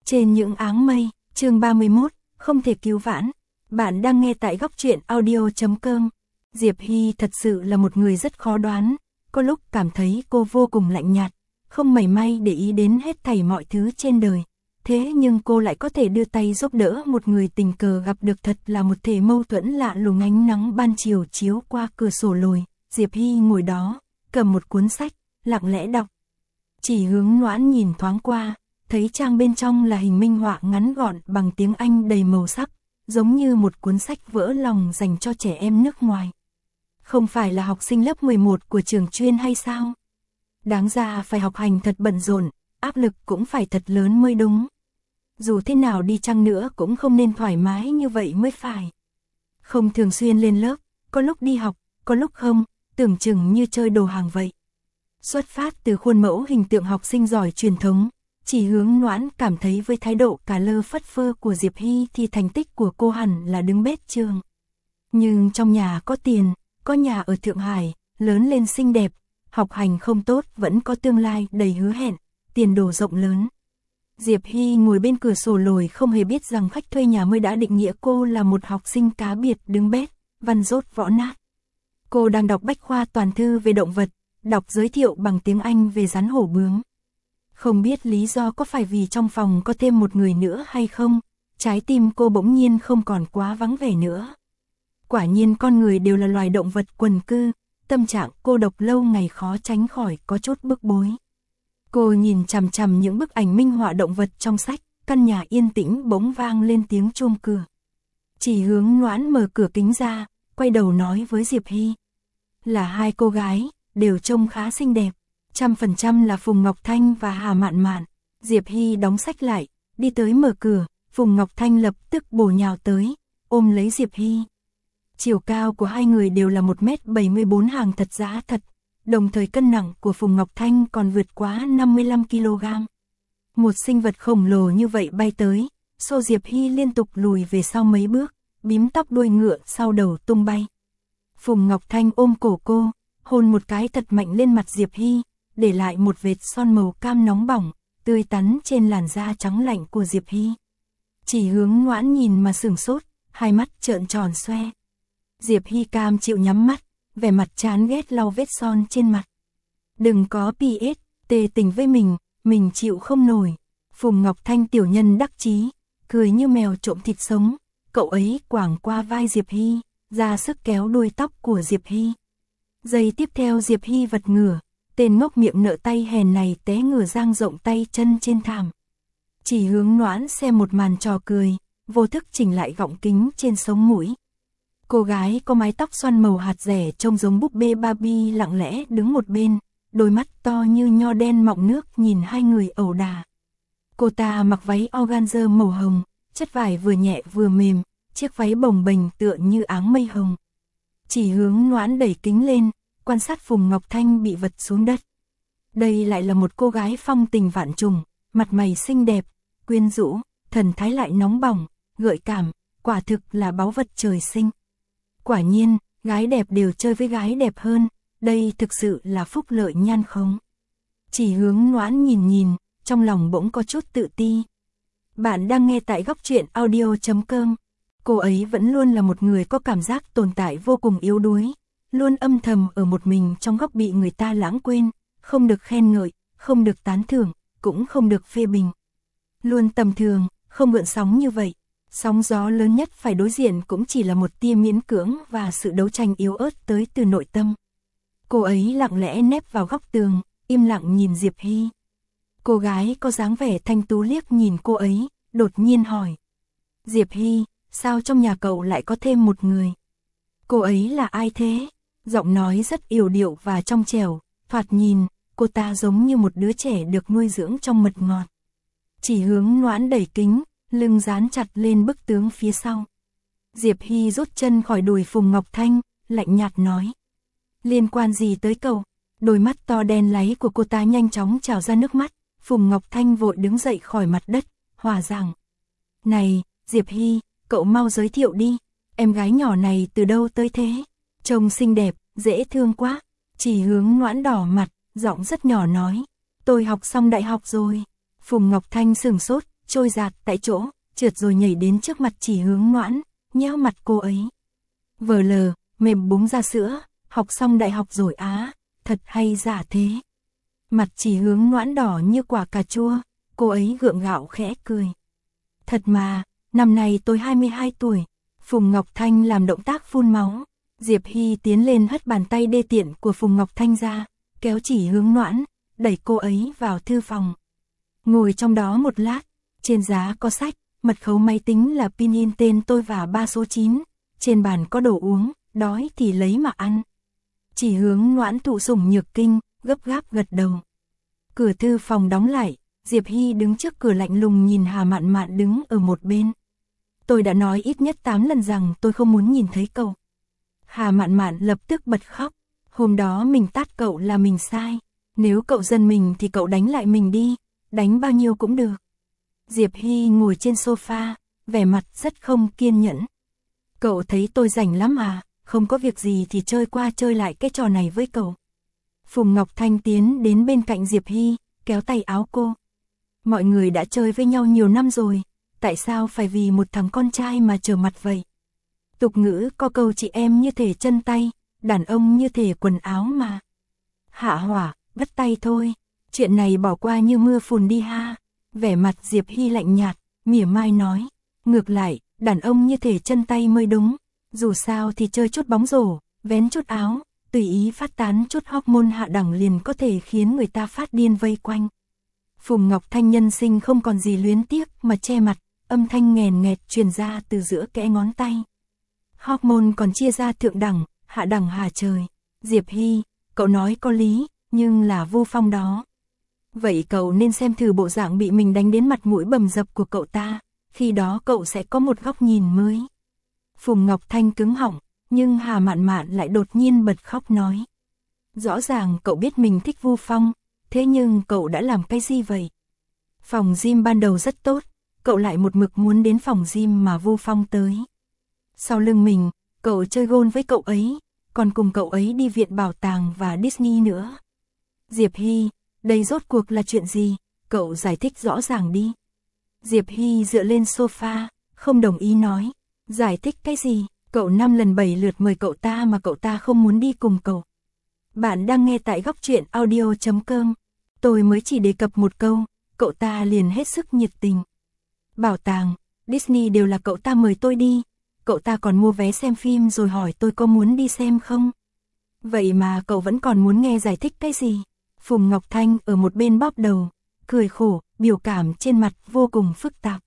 Trên những áng mây, chương 31, không thể cứu vãn. Bạn đang nghe tại góc truyện audio.com. Diệp Hy thật sự là một người rất khó đoán, có lúc cảm thấy cô vô cùng lạnh nhạt, không mảy may để ý đến hết thảy mọi thứ trên đời. Thế nhưng cô lại có thể đưa tay giúp đỡ một người tình cờ gặp được, thật là một thể mâu thuẫn lạ lùng. Ánh nắng ban chiều chiếu qua cửa sổ lồi, Diệp Hy ngồi đó, cầm một cuốn sách, lặng lẽ đọc. Chỉ Hướng Noãn nhìn thoáng qua, thấy trang bên trong là hình minh họa ngắn gọn bằng tiếng Anh đầy màu sắc, giống như một cuốn sách vỡ lòng dành cho trẻ em nước ngoài. Không phải là học sinh lớp 11 của trường chuyên hay sao? Đáng ra phải học hành thật bận rộn, áp lực cũng phải thật lớn mới đúng. Dù thế nào đi chăng nữa cũng không nên thoải mái như vậy mới phải. Không thường xuyên lên lớp, có lúc đi học, có lúc không, tưởng chừng như chơi đồ hàng vậy. Xuất phát từ khuôn mẫu hình tượng học sinh giỏi truyền thống, Chỉ Hướng Noãn cảm thấy với thái độ cà lơ phất phơ của Diệp Hy thì thành tích của cô hẳn là đứng bét trường. Nhưng trong nhà có tiền, có nhà ở Thượng Hải, lớn lên xinh đẹp, học hành không tốt vẫn có tương lai đầy hứa hẹn, tiền đồ rộng lớn. Diệp Hy ngồi bên cửa sổ lồi không hề biết rằng khách thuê nhà mới đã định nghĩa cô là một học sinh cá biệt đứng bét, văn dốt võ nát. Cô đang đọc bách khoa toàn thư về động vật, đọc giới thiệu bằng tiếng Anh về rắn hổ bướm. Không biết lý do có phải vì trong phòng có thêm một người nữa hay không, trái tim cô bỗng nhiên không còn quá vắng vẻ nữa. Quả nhiên con người đều là loài động vật quần cư, tâm trạng cô độc lâu ngày khó tránh khỏi có chút bức bối. Cô nhìn chằm chằm những bức ảnh minh họa động vật trong sách, căn nhà yên tĩnh bỗng vang lên tiếng chuông cửa. Chỉ Hướng Noãn mở cửa kính ra, quay đầu nói với Diệp Hy. Là hai cô gái, đều trông khá xinh đẹp, 100% là Phùng Ngọc Thanh và Hà Mạn Mạn. Diệp Hy đóng sách lại, đi tới mở cửa, Phùng Ngọc Thanh lập tức bổ nhào tới, ôm lấy Diệp Hy. Chiều cao của hai người đều là 1m74 hàng thật giá thật, đồng thời cân nặng của Phùng Ngọc Thanh còn vượt quá 55kg. Một sinh vật khổng lồ như vậy bay tới, xô Diệp Hy liên tục lùi về sau mấy bước, bím tóc đuôi ngựa sau đầu tung bay. Phùng Ngọc Thanh ôm cổ cô, hôn một cái thật mạnh lên mặt Diệp Hy, để lại một vệt son màu cam nóng bỏng, tươi tắn trên làn da trắng lạnh của Diệp Hy. Chỉ Hướng Noãn nhìn mà sửng sốt, hai mắt trợn tròn xoe. Diệp Hy cam chịu nhắm mắt, vẻ mặt chán ghét lau vết son trên mặt. Đừng có PS, tề tình với mình chịu không nổi. Phùng Ngọc Thanh tiểu nhân đắc chí, cười như mèo trộm thịt sống, cậu ấy quàng qua vai Diệp Hy, ra sức kéo đuôi tóc của Diệp Hy. Giây tiếp theo Diệp Hy vật ngửa, tên ngốc miệng nợ tay hèn này té ngửa dang rộng tay chân trên thảm. Chỉ Hướng Noãn xem một màn trò cười, vô thức chỉnh lại gọng kính trên sống mũi. Cô gái có mái tóc xoăn màu hạt rẻ trông giống búp bê Barbie lặng lẽ đứng một bên, đôi mắt to như nho đen mọng nước nhìn hai người ẩu đả. Cô ta mặc váy organza màu hồng, chất vải vừa nhẹ vừa mềm, chiếc váy bồng bềnh tựa như áng mây hồng. Chỉ Hướng Noãn đẩy kính lên, quan sát Phùng Ngọc Thanh bị vật xuống đất. Đây lại là một cô gái phong tình vạn trùng, mặt mày xinh đẹp, quyến rũ, thần thái lại nóng bỏng, gợi cảm, quả thực là báu vật trời sinh. Quả nhiên, gái đẹp đều chơi với gái đẹp hơn, đây thực sự là phúc lợi nhan khống. Chỉ Hướng Noãn nhìn, trong lòng bỗng có chút tự ti. Bạn đang nghe tại góc truyện audio.com. Cô ấy vẫn luôn là một người có cảm giác tồn tại vô cùng yếu đuối, luôn âm thầm ở một mình trong góc bị người ta lãng quên, không được khen ngợi, không được tán thưởng, cũng không được phê bình. Luôn tầm thường, không gợn sóng như vậy. Sóng gió lớn nhất phải đối diện cũng chỉ là một tia miễn cưỡng và sự đấu tranh yếu ớt tới từ nội tâm. Cô ấy lặng lẽ nép vào góc tường, im lặng nhìn Diệp Hy. Cô gái có dáng vẻ thanh tú liếc nhìn cô ấy, đột nhiên hỏi. Diệp Hy, sao trong nhà cậu lại có thêm một người? Cô ấy là ai thế? Giọng nói rất yểu điệu và trong trẻo, thoạt nhìn, cô ta giống như một đứa trẻ được nuôi dưỡng trong mật ngọt. Chỉ Hướng Noãn đẩy kính, lưng dán chặt lên bức tường phía sau. Diệp Hy rút chân khỏi đùi Phùng Ngọc Thanh, lạnh nhạt nói. Liên quan gì tới cậu? Đôi mắt to đen láy của cô ta nhanh chóng trào ra nước mắt. Phùng Ngọc Thanh vội đứng dậy khỏi mặt đất, hòa giảng. Này, Diệp Hy, cậu mau giới thiệu đi, em gái nhỏ này từ đâu tới thế? Trông xinh đẹp, dễ thương quá. Chỉ Hướng Noãn đỏ mặt, giọng rất nhỏ nói. Tôi học xong đại học rồi. Phùng Ngọc Thanh sửng sốt, trôi dạt tại chỗ, trượt rồi nhảy đến trước mặt Chỉ Hướng Noãn, nhéo mặt cô ấy. Vờ lờ, mềm búng ra sữa, học xong đại học rồi á, thật hay giả thế. Mặt Chỉ Hướng Noãn đỏ như quả cà chua, cô ấy gượng gạo khẽ cười. Thật mà, năm nay tôi 22 tuổi, Phùng Ngọc Thanh làm động tác phun máu. Diệp Hy tiến lên hất bàn tay đê tiện của Phùng Ngọc Thanh ra, kéo Chỉ Hướng Noãn, đẩy cô ấy vào thư phòng. Ngồi trong đó một lát, trên giá có sách, mật khẩu máy tính là pin in tên tôi và 3 số 9, trên bàn có đồ uống, đói thì lấy mà ăn. Chỉ Hướng Noãn thụ sủng nhược kinh, gấp gáp gật đầu. Cửa thư phòng đóng lại, Diệp Hy đứng trước cửa lạnh lùng nhìn Hà Mạn Mạn đứng ở một bên. Tôi đã nói ít nhất 8 lần rằng tôi không muốn nhìn thấy cậu. Hà Mạn Mạn lập tức bật khóc. Hôm đó mình tát cậu là mình sai. Nếu cậu giận mình thì cậu đánh lại mình đi. Đánh bao nhiêu cũng được. Diệp Hy ngồi trên sofa, vẻ mặt rất không kiên nhẫn. Cậu thấy tôi rảnh lắm à, không có việc gì thì chơi qua chơi lại cái trò này với cậu. Phùng Ngọc Thanh tiến đến bên cạnh Diệp Hy, kéo tay áo cô. Mọi người đã chơi với nhau nhiều năm rồi, tại sao phải vì một thằng con trai mà trở mặt vậy? Tục ngữ có câu chị em như thể chân tay, đàn ông như thể quần áo mà. Hạ hỏa, vất tay thôi, chuyện này bỏ qua như mưa phùn đi ha. Vẻ mặt Diệp Hy lạnh nhạt, mỉa mai nói. Ngược lại, đàn ông như thể chân tay mới đúng. Dù sao thì chơi chút bóng rổ, vén chút áo, tùy ý phát tán chút hormone hạ đẳng liền có thể khiến người ta phát điên vây quanh. Phùng Ngọc Thanh nhân sinh không còn gì luyến tiếc mà che mặt, âm thanh nghèn nghẹt truyền ra từ giữa kẽ ngón tay. Hormone còn chia ra thượng đẳng, hạ đẳng hà trời. Diệp Hy, cậu nói có lý, nhưng là vô phong đó. Vậy cậu nên xem thử bộ dạng bị mình đánh đến mặt mũi bầm dập của cậu ta, khi đó cậu sẽ có một góc nhìn mới. Phùng Ngọc Thanh cứng họng, nhưng Hà Mạn Mạn lại đột nhiên bật khóc nói. Rõ ràng cậu biết mình thích Vu Phong, thế nhưng cậu đã làm cái gì vậy? Phòng gym ban đầu rất tốt, cậu lại một mực muốn đến phòng gym mà Vu Phong tới. Sau lưng mình, cậu chơi golf với cậu ấy, còn cùng cậu ấy đi viện bảo tàng và Disney nữa. Diệp Hy, đây rốt cuộc là chuyện gì? Cậu giải thích rõ ràng đi. Diệp Hy dựa lên sofa, không đồng ý nói. Giải thích cái gì? Cậu 5 lần 7 lượt mời cậu ta mà cậu ta không muốn đi cùng cậu. Bạn đang nghe tại góc truyện audio.com. Tôi mới chỉ đề cập một câu, cậu ta liền hết sức nhiệt tình. Bảo tàng, Disney đều là cậu ta mời tôi đi. Cậu ta còn mua vé xem phim rồi hỏi tôi có muốn đi xem không? Vậy mà cậu vẫn còn muốn nghe giải thích cái gì? Phùng Ngọc Thanh ở một bên bóp đầu, cười khổ, biểu cảm trên mặt vô cùng phức tạp.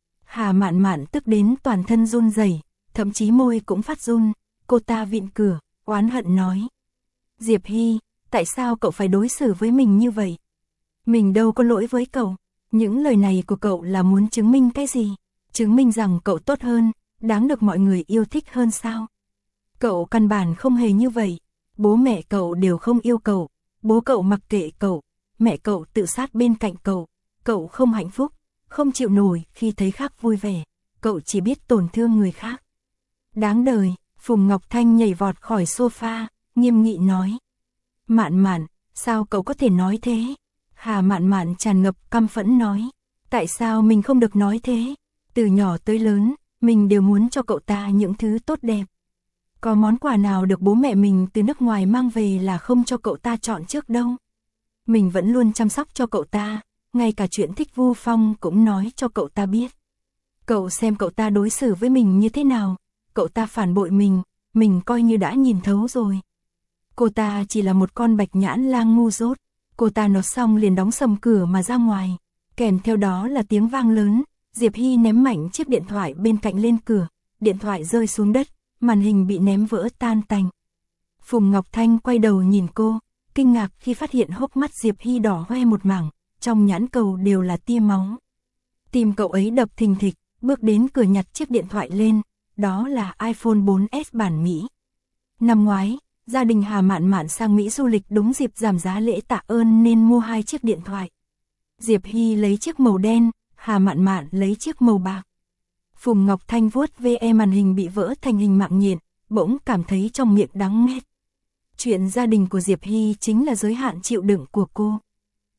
Hà Mạn Mạn tức đến toàn thân run rẩy, thậm chí môi cũng phát run. Cô ta vịn cửa, oán hận nói. Diệp Hy, tại sao cậu phải đối xử với mình như vậy? Mình đâu có lỗi với cậu. Những lời này của cậu là muốn chứng minh cái gì? Chứng minh rằng cậu tốt hơn, đáng được mọi người yêu thích hơn sao? Cậu căn bản không hề như vậy. Bố mẹ cậu đều không yêu cậu. Bố cậu mặc kệ cậu. Mẹ cậu tự sát bên cạnh cậu. Cậu không hạnh phúc, không chịu nổi khi thấy khác vui vẻ. Cậu chỉ biết tổn thương người khác. Đáng đời. Phùng Ngọc Thanh nhảy vọt khỏi sofa, nghiêm nghị nói. Mạn Mạn, sao cậu có thể nói thế? Hà Mạn Mạn tràn ngập căm phẫn nói. Tại sao mình không được nói thế? Từ nhỏ tới lớn, mình đều muốn cho cậu ta những thứ tốt đẹp. Có món quà nào được bố mẹ mình từ nước ngoài mang về là không cho cậu ta chọn trước đâu. Mình vẫn luôn chăm sóc cho cậu ta, ngay cả chuyện thích Vu Phong cũng nói cho cậu ta biết. Cậu xem cậu ta đối xử với mình như thế nào, cậu ta phản bội mình coi như đã nhìn thấu rồi. Cô ta chỉ là một con bạch nhãn lang ngu dốt. Cô ta nói xong liền đóng sầm cửa mà ra ngoài. Kèm theo đó là tiếng vang lớn. Diệp Hy ném mạnh chiếc điện thoại bên cạnh lên cửa. Điện thoại rơi xuống đất, màn hình bị ném vỡ tan tành. Phùng Ngọc Thanh quay đầu nhìn cô, kinh ngạc khi phát hiện hốc mắt Diệp Hy đỏ hoe một mảng, trong nhãn cầu đều là tia máu. Tim cậu ấy đập thình thịch, bước đến cửa nhặt chiếc điện thoại lên. Đó là iPhone 4S bản Mỹ. Năm ngoái, gia đình Hà Mạn Mạn sang Mỹ du lịch đúng dịp giảm giá lễ tạ ơn nên mua 2 chiếc điện thoại. Diệp Hy lấy chiếc màu đen, Hà Mạn Mạn lấy chiếc màu bạc. Phùng Ngọc Thanh vuốt ve màn hình bị vỡ thành hình mạng nhện, bỗng cảm thấy trong miệng đắng nghét. Chuyện gia đình của Diệp Hy chính là giới hạn chịu đựng của cô.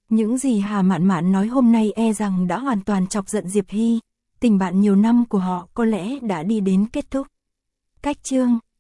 Những gì Hà Mạn Mạn nói hôm nay e rằng đã hoàn toàn chọc giận Diệp Hy, tình bạn nhiều năm của họ có lẽ đã đi đến kết thúc. Cách chương